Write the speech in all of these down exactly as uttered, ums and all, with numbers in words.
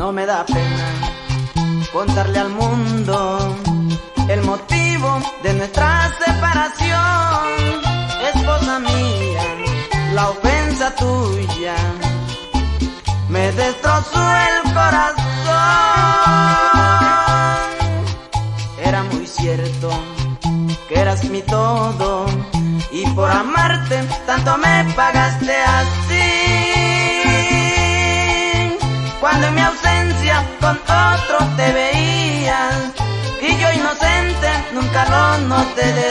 No me da pena contarle al mundo el motivo de nuestra separación. Esposa mía, la ofensa tuya me destrozó el corazón. Era muy cierto que eras mi todo, y por amarte tanto me pagaste así. Cuando en mi ausencia con otro te veías, y yo inocente nunca lo noté de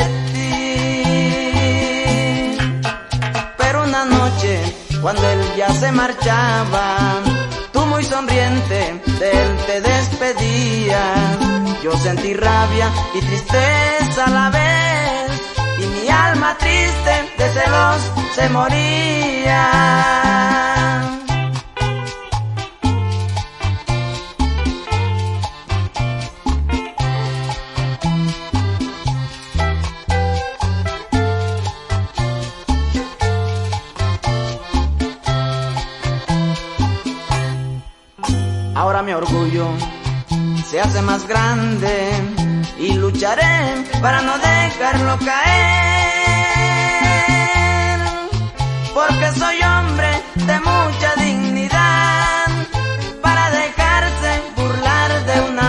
ti. Pero una noche, cuando él ya se marchaba, tú muy sonriente de él te despedías. Yo sentí rabia y tristeza a la vez, y mi alma triste de celos se moría. Ahora mi orgullo se hace más grande y lucharé para no dejarlo caer, porque soy hombre de mucha dignidad para dejarse burlar de una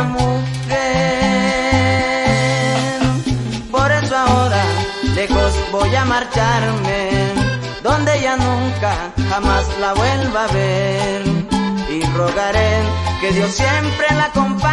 mujer. Por eso ahora lejos voy a marcharme, donde ya nunca jamás la vuelva a ver, y rogaré que Dios siempre la acompañe